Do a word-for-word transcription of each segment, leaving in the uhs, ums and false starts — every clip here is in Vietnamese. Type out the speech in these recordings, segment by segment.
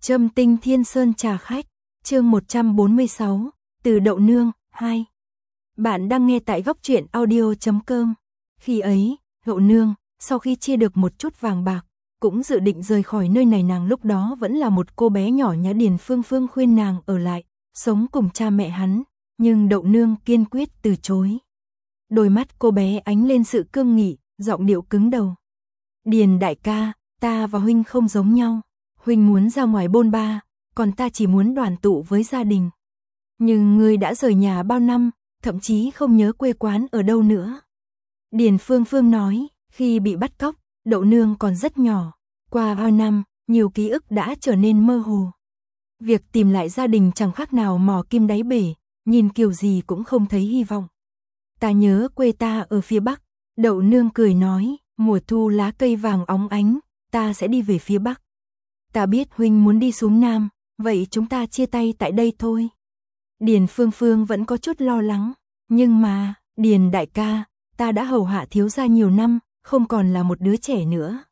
Trâm Tinh Thiên Sơn trà khách, chương một trăm bốn mươi sáu, từ Đậu Nương, hai. Bạn đang nghe tại góc truyện audio chấm com. Khi ấy, Đậu Nương, sau khi chia được một chút vàng bạc, cũng dự định rời khỏi nơi này. Nàng lúc đó vẫn là một cô bé nhỏ nhã. Điền Phương Phương khuyên nàng ở lại, sống cùng cha mẹ hắn, nhưng Đậu Nương kiên quyết từ chối. Đôi mắt cô bé ánh lên sự cương nghị, giọng điệu cứng đầu. Điền đại ca, ta và huynh không giống nhau. Huynh muốn ra ngoài bôn ba, còn ta chỉ muốn đoàn tụ với gia đình. Nhưng ngươi đã rời nhà bao năm, thậm chí không nhớ quê quán ở đâu nữa. Điền Phương Phương nói, khi bị bắt cóc, Đậu Nương còn rất nhỏ. Qua bao năm, nhiều ký ức đã trở nên mơ hồ. Việc tìm lại gia đình chẳng khác nào mò kim đáy bể, nhìn kiểu gì cũng không thấy hy vọng. Ta nhớ quê ta ở phía Bắc. Đậu Nương cười nói, mùa thu lá cây vàng óng ánh, ta sẽ đi về phía Bắc. Ta biết huynh muốn đi xuống Nam, vậy chúng ta chia tay tại đây thôi. Điền Phương Phương vẫn có chút lo lắng, nhưng mà, Điền đại ca, ta đã hầu hạ thiếu gia nhiều năm, không còn là một đứa trẻ nữa.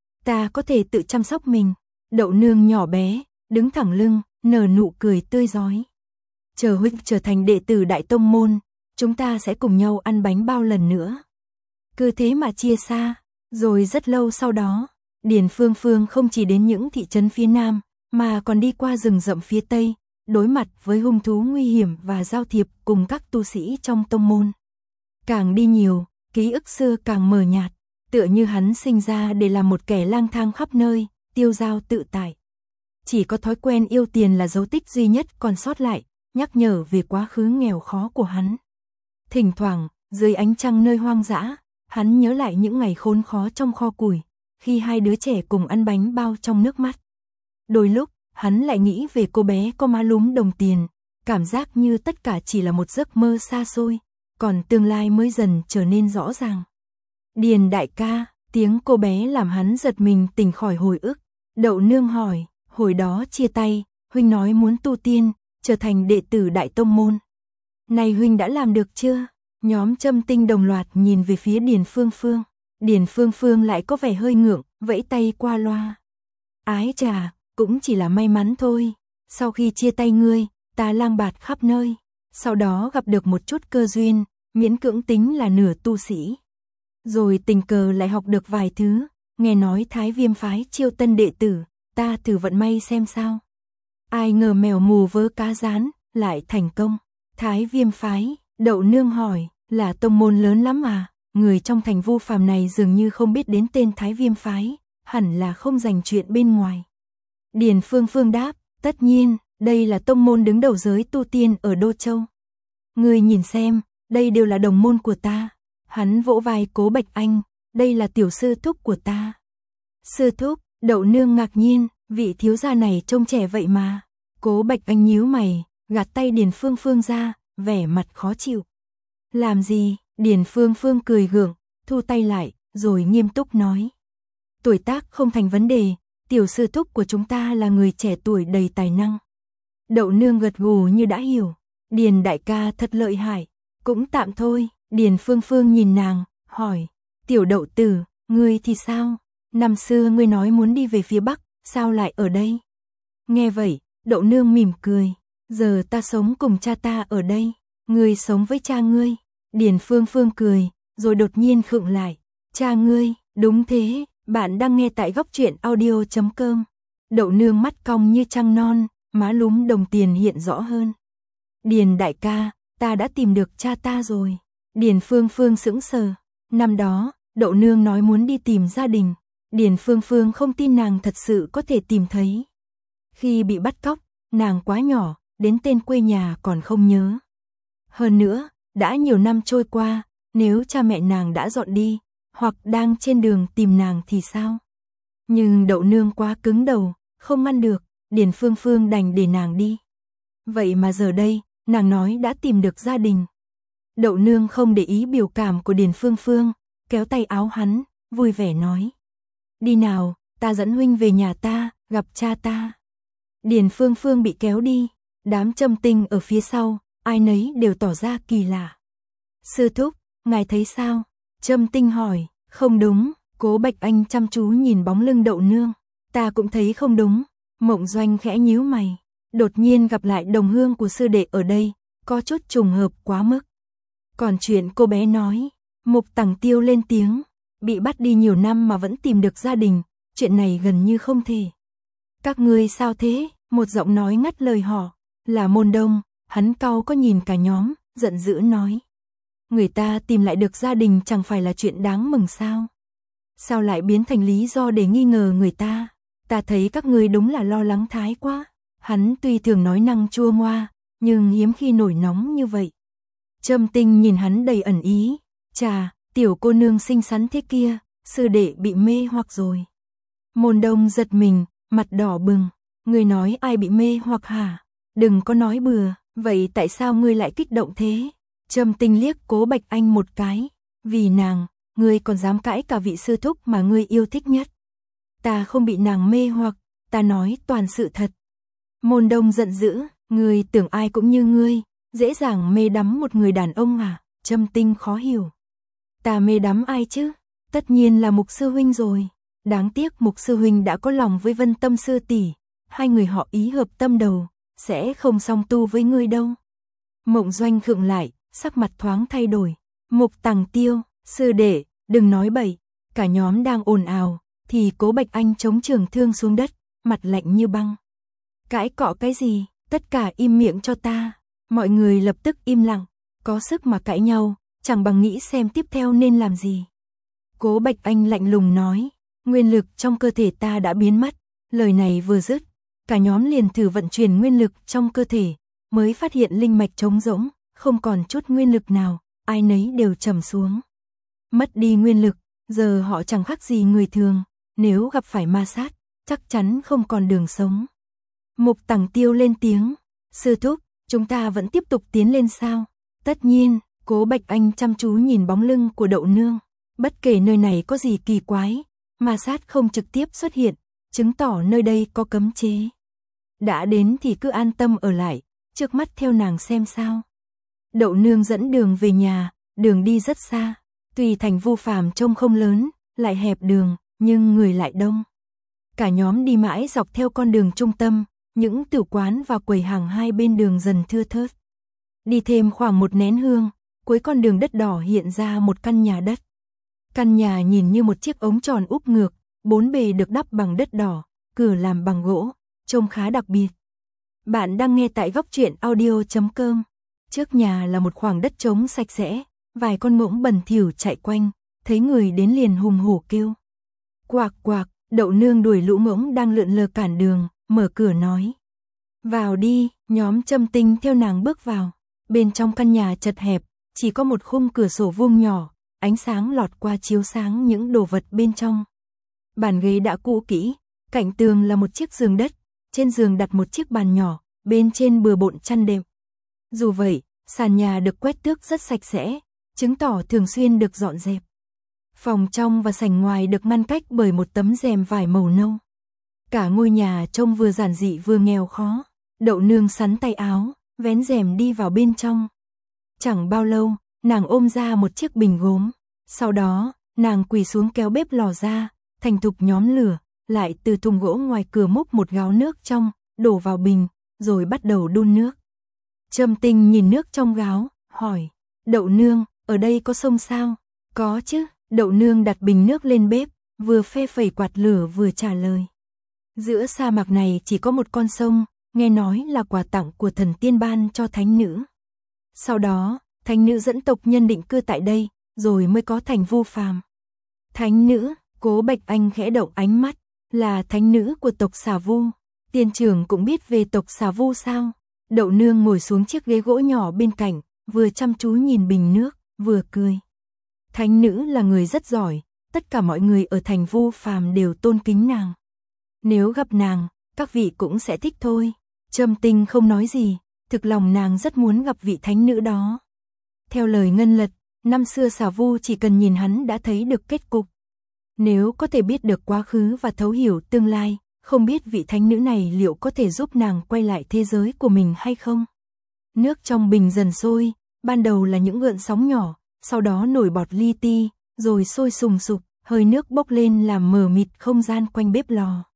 Ta có thể tự chăm sóc mình. Đậu Nương nhỏ bé, đứng thẳng lưng, nở nụ cười tươi rói. Chờ huynh trở thành đệ tử Đại Tông Môn, chúng ta sẽ cùng nhau ăn bánh bao lần nữa. Cứ thế mà chia xa, rồi rất lâu sau đó, Điền Phương Phương không chỉ đến những thị trấn phía Nam, mà còn đi qua rừng rậm phía Tây, đối mặt với hung thú nguy hiểm và giao thiệp cùng các tu sĩ trong tông môn. Càng đi nhiều, ký ức xưa càng mờ nhạt, tựa như hắn sinh ra để làm một kẻ lang thang khắp nơi, tiêu dao tự tại. Chỉ có thói quen yêu tiền là dấu tích duy nhất còn sót lại, nhắc nhở về quá khứ nghèo khó của hắn. Thỉnh thoảng, dưới ánh trăng nơi hoang dã, hắn nhớ lại những ngày khốn khó trong kho củi, khi hai đứa trẻ cùng ăn bánh bao trong nước mắt. Đôi lúc, hắn lại nghĩ về cô bé có má lúm đồng tiền, cảm giác như tất cả chỉ là một giấc mơ xa xôi, còn tương lai mới dần trở nên rõ ràng. Điền đại ca, tiếng cô bé làm hắn giật mình tỉnh khỏi hồi ức. Đậu Nương hỏi, hồi đó chia tay, huynh nói muốn tu tiên, trở thành đệ tử Đại Tông Môn. Này huynh đã làm được chưa? Nhóm Trâm Tinh đồng loạt nhìn về phía Điền Phương Phương. Điền Phương Phương lại có vẻ hơi ngượng, vẫy tay qua loa. Ái chà, cũng chỉ là may mắn thôi. Sau khi chia tay ngươi, ta lang bạt khắp nơi. Sau đó gặp được một chút cơ duyên, miễn cưỡng tính là nửa tu sĩ. Rồi tình cờ lại học được vài thứ, nghe nói Thái Viêm phái chiêu tân đệ tử, ta thử vận may xem sao. Ai ngờ mèo mù vớ cá rán, lại thành công. Thái Viêm phái, Đậu Nương hỏi, là tông môn lớn lắm à? Người trong thành Vu Phàm này dường như không biết đến tên Thái Viêm phái, hẳn là không dành chuyện bên ngoài. Điền Phương Phương đáp, tất nhiên, đây là tông môn đứng đầu giới tu tiên ở Đô Châu. Người nhìn xem, đây đều là đồng môn của ta. Hắn vỗ vai Cố Bạch Anh, đây là tiểu sư thúc của ta. Sư thúc, Đậu Nương ngạc nhiên, vị thiếu gia này trông trẻ vậy mà. Cố Bạch Anh nhíu mày, gạt tay Điền Phương Phương ra, vẻ mặt khó chịu. Làm gì? Điền Phương Phương cười gượng, thu tay lại, rồi nghiêm túc nói. Tuổi tác không thành vấn đề, tiểu sư thúc của chúng ta là người trẻ tuổi đầy tài năng. Đậu Nương gật gù như đã hiểu. Điền đại ca thật lợi hại, cũng tạm thôi. Điền Phương Phương nhìn nàng, hỏi, tiểu Đậu tử, ngươi thì sao? Năm xưa ngươi nói muốn đi về phía Bắc, sao lại ở đây? Nghe vậy, Đậu Nương mỉm cười, giờ ta sống cùng cha ta ở đây, ngươi sống với cha ngươi. Điền Phương Phương cười, rồi đột nhiên khựng lại, cha ngươi, đúng thế, bạn đang nghe tại góc truyện audio chấm com. Đậu Nương mắt cong như trăng non, má lúm đồng tiền hiện rõ hơn. Điền đại ca, ta đã tìm được cha ta rồi. Điền Phương Phương sững sờ. Năm đó, Đậu Nương nói muốn đi tìm gia đình. Điền Phương Phương không tin nàng thật sự có thể tìm thấy. Khi bị bắt cóc, nàng quá nhỏ, đến tên quê nhà còn không nhớ. Hơn nữa, đã nhiều năm trôi qua, nếu cha mẹ nàng đã dọn đi, hoặc đang trên đường tìm nàng thì sao? Nhưng Đậu Nương quá cứng đầu, không ngăn được, Điền Phương Phương đành để nàng đi. Vậy mà giờ đây, nàng nói đã tìm được gia đình. Đậu Nương không để ý biểu cảm của Điền Phương Phương, kéo tay áo hắn, vui vẻ nói. Đi nào, ta dẫn huynh về nhà ta, gặp cha ta. Điền Phương Phương bị kéo đi, đám Trâm Tinh ở phía sau, ai nấy đều tỏ ra kỳ lạ. Sư thúc, ngài thấy sao? Trâm Tinh hỏi, không đúng. Cố Bạch Anh chăm chú nhìn bóng lưng Đậu Nương. Ta cũng thấy không đúng. Mộng Doanh khẽ nhíu mày, đột nhiên gặp lại đồng hương của sư đệ ở đây, có chút trùng hợp quá mức. Còn chuyện cô bé nói, Mục Tằng Tiêu lên tiếng, bị bắt đi nhiều năm mà vẫn tìm được gia đình, chuyện này gần như không thể. Các ngươi sao thế? Một giọng nói ngắt lời họ, là Môn Đông, hắn cau có nhìn cả nhóm, giận dữ nói. Người ta tìm lại được gia đình chẳng phải là chuyện đáng mừng sao? Sao lại biến thành lý do để nghi ngờ người ta? Ta thấy các ngươi đúng là lo lắng thái quá. Hắn tuy thường nói năng chua ngoa, nhưng hiếm khi nổi nóng như vậy. Trâm Tinh nhìn hắn đầy ẩn ý, chà, tiểu cô nương xinh xắn thế kia, sư đệ bị mê hoặc rồi. Môn Đông giật mình, mặt đỏ bừng, ngươi nói ai bị mê hoặc hả? Đừng có nói bừa, vậy tại sao ngươi lại kích động thế? Trâm Tinh liếc Cố Bạch Anh một cái, vì nàng, ngươi còn dám cãi cả vị sư thúc mà ngươi yêu thích nhất. Ta không bị nàng mê hoặc, ta nói toàn sự thật. Môn Đông giận dữ, ngươi tưởng ai cũng như ngươi, dễ dàng mê đắm một người đàn ông à? Trâm Tinh khó hiểu. Ta mê đắm ai chứ? Tất nhiên là Mục sư huynh rồi. Đáng tiếc Mục sư huynh đã có lòng với Vân Tâm sư tỷ, hai người họ ý hợp tâm đầu, sẽ không song tu với ngươi đâu. Mộng Doanh khựng lại, sắc mặt thoáng thay đổi. Mục Tằng Tiêu, sư đệ, đừng nói bậy. Cả nhóm đang ồn ào, thì Cố Bạch Anh chống trường thương xuống đất, mặt lạnh như băng. Cãi cọ cái gì? Tất cả im miệng cho ta. Mọi người lập tức im lặng, có sức mà cãi nhau, chẳng bằng nghĩ xem tiếp theo nên làm gì. Cố Bạch Anh lạnh lùng nói, nguyên lực trong cơ thể ta đã biến mất. Lời này vừa dứt, cả nhóm liền thử vận chuyển nguyên lực trong cơ thể, mới phát hiện linh mạch trống rỗng, không còn chút nguyên lực nào, ai nấy đều trầm xuống. Mất đi nguyên lực, giờ họ chẳng khác gì người thường, nếu gặp phải ma sát, chắc chắn không còn đường sống. Mục Tằng Tiêu lên tiếng, sư thúc, chúng ta vẫn tiếp tục tiến lên sao? Tất nhiên, Cố Bạch Anh chăm chú nhìn bóng lưng của Đậu Nương, bất kể nơi này có gì kỳ quái, ma sát không trực tiếp xuất hiện, chứng tỏ nơi đây có cấm chế. Đã đến thì cứ an tâm ở lại, trước mắt theo nàng xem sao. Đậu Nương dẫn đường về nhà, đường đi rất xa, tuy thành Vu Phàm trông không lớn, lại hẹp đường, nhưng người lại đông. Cả nhóm đi mãi dọc theo con đường trung tâm, những tử quán và quầy hàng hai bên đường dần thưa thớt. Đi thêm khoảng một nén hương, cuối con đường đất đỏ hiện ra một căn nhà đất. Căn nhà nhìn như một chiếc ống tròn úp ngược, bốn bề được đắp bằng đất đỏ, cửa làm bằng gỗ, trông khá đặc biệt. Bạn đang nghe tại góc truyện audio chấm com. Trước nhà là một khoảng đất trống sạch sẽ, vài con ngỗng bẩn thỉu chạy quanh, thấy người đến liền hùng hổ kêu. Quạc quạc, Đậu Nương đuổi lũ ngỗng đang lượn lờ cản đường, mở cửa nói. Vào đi, nhóm Trâm Tinh theo nàng bước vào. Bên trong căn nhà chật hẹp, chỉ có một khung cửa sổ vuông nhỏ, ánh sáng lọt qua chiếu sáng những đồ vật bên trong. Bàn ghế đã cũ kỹ, cạnh tường là một chiếc giường đất, trên giường đặt một chiếc bàn nhỏ, bên trên bừa bộn chăn đệm. Dù vậy, sàn nhà được quét tước rất sạch sẽ, chứng tỏ thường xuyên được dọn dẹp. Phòng trong và sảnh ngoài được ngăn cách bởi một tấm rèm vải màu nâu. Cả ngôi nhà trông vừa giản dị vừa nghèo khó. Đậu Nương sắn tay áo, vén rèm đi vào bên trong. Chẳng bao lâu, nàng ôm ra một chiếc bình gốm. Sau đó, nàng quỳ xuống kéo bếp lò ra, thành thục nhóm lửa, lại từ thùng gỗ ngoài cửa múc một gáo nước trong, đổ vào bình, rồi bắt đầu đun nước. Trâm Tinh nhìn nước trong gáo, hỏi, Đậu Nương, ở đây có sông sao? Có chứ, Đậu Nương đặt bình nước lên bếp, vừa phe phẩy quạt lửa vừa trả lời. Giữa sa mạc này chỉ có một con sông, nghe nói là quà tặng của thần tiên ban cho thánh nữ. Sau đó, thánh nữ dẫn tộc nhân định cư tại đây, rồi mới có thành Vu Phàm. Thánh nữ, Cố Bạch Anh khẽ động ánh mắt, là thánh nữ của tộc Xà Vu. Tiên trưởng cũng biết về tộc Xà Vu sao? Đậu Nương ngồi xuống chiếc ghế gỗ nhỏ bên cạnh, vừa chăm chú nhìn bình nước, vừa cười. Thánh nữ là người rất giỏi, tất cả mọi người ở thành Vu Phàm đều tôn kính nàng. Nếu gặp nàng, các vị cũng sẽ thích thôi. Trâm Tinh không nói gì, thực lòng nàng rất muốn gặp vị thánh nữ đó. Theo lời Ngân Lật, năm xưa Xà Vu chỉ cần nhìn hắn đã thấy được kết cục. Nếu có thể biết được quá khứ và thấu hiểu tương lai, không biết vị thánh nữ này liệu có thể giúp nàng quay lại thế giới của mình hay không? Nước trong bình dần sôi, ban đầu là những gợn sóng nhỏ, sau đó nổi bọt li ti, rồi sôi sùng sục, hơi nước bốc lên làm mờ mịt không gian quanh bếp lò.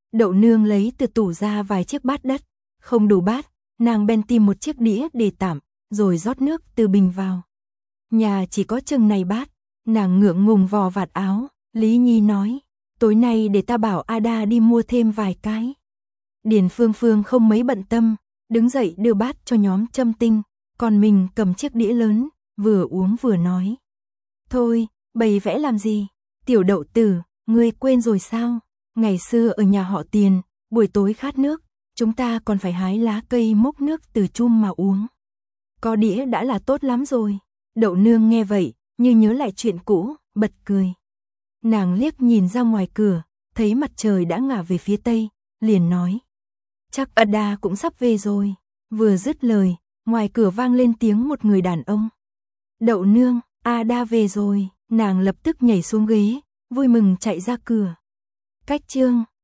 Đậu nương lấy từ tủ ra vài chiếc bát đất, không đủ bát, nàng bèn tìm một chiếc đĩa để tạm, rồi rót nước từ bình vào. Nhà chỉ có chừng này bát, nàng ngượng ngùng vò vạt áo, Lý Nhi nói, tối nay để ta bảo Ada đi mua thêm vài cái. Điền Phương Phương không mấy bận tâm, đứng dậy đưa bát cho nhóm Trâm Tinh, còn mình cầm chiếc đĩa lớn, vừa uống vừa nói. Thôi, bày vẽ làm gì? Tiểu Đậu tử, ngươi quên rồi sao? Ngày xưa ở nhà họ Tiền, buổi tối khát nước, chúng ta còn phải hái lá cây múc nước từ chum mà uống. Có đĩa đã là tốt lắm rồi. Đậu nương nghe vậy, như nhớ lại chuyện cũ, bật cười. Nàng liếc nhìn ra ngoài cửa, thấy mặt trời đã ngả về phía tây, liền nói. Chắc Ada cũng sắp về rồi. Vừa dứt lời, ngoài cửa vang lên tiếng một người đàn ông. Đậu nương, Ada về rồi. Nàng lập tức nhảy xuống ghế, vui mừng chạy ra cửa. Cách chương